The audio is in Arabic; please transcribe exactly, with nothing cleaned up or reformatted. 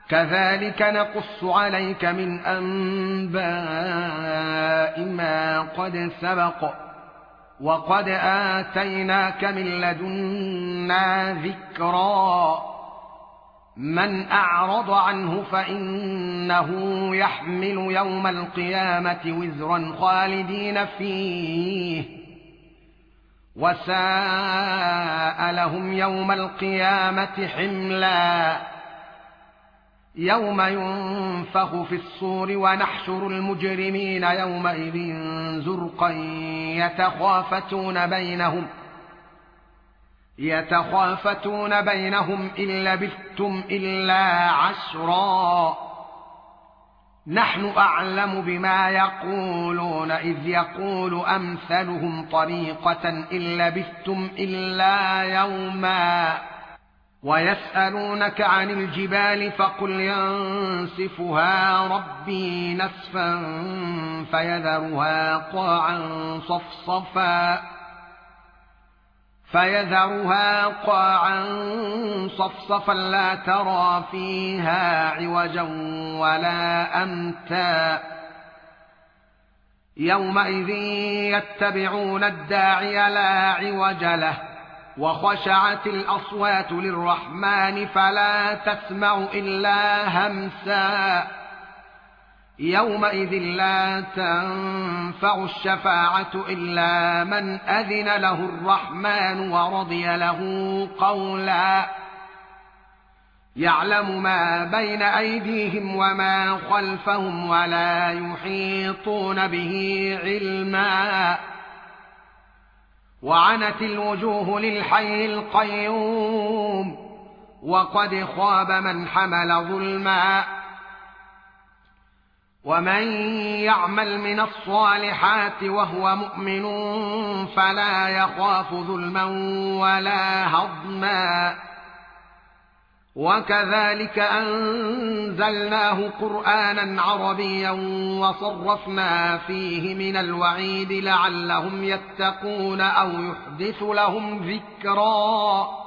كذلك نقص عليك من أنباء ما قد سبق وقد آتيناك من لدنا ذكرا من أعرض عنه فإنه يحمل يوم القيامة وزرا خالدين فيه وساء لهم يوم القيامة حملا يوم ينفخ في الصور ونحشر المجرمين يومئذ زرقا يتخافتون بينهم يتخافتون بينهم إن لبثتم إلا عشرا نحن أعلم بما يقولون إذ يقول أمثلهم طريقة إن لبثتم إلا يوما ويسألونك عن الجبال فقل ينسفها ربي نسفا فيذرها قاعا صفصفا فيذرها قاعا صفصفا لا ترى فيها عوجا ولا أمتا يومئذ يتبعون الداعي لا عوج له وخشعت الأصوات للرحمن فلا تسمع إلا همسا يومئذ لا تنفع الشفاعة إلا من أذن له الرحمن ورضي له قولا يعلم ما بين أيديهم وما خلفهم ولا يحيطون به علما وعنت الوجوه للحي القيوم وقد خاب من حمل ظلما ومن يعمل من الصالحات وهو مؤمن فلا يخاف ظلما ولا هضما وكذلك أنزلناه قرآنا عربيا وصرفنا فيه من الوعيد لعلهم يتقون أو يحدث لهم ذكرا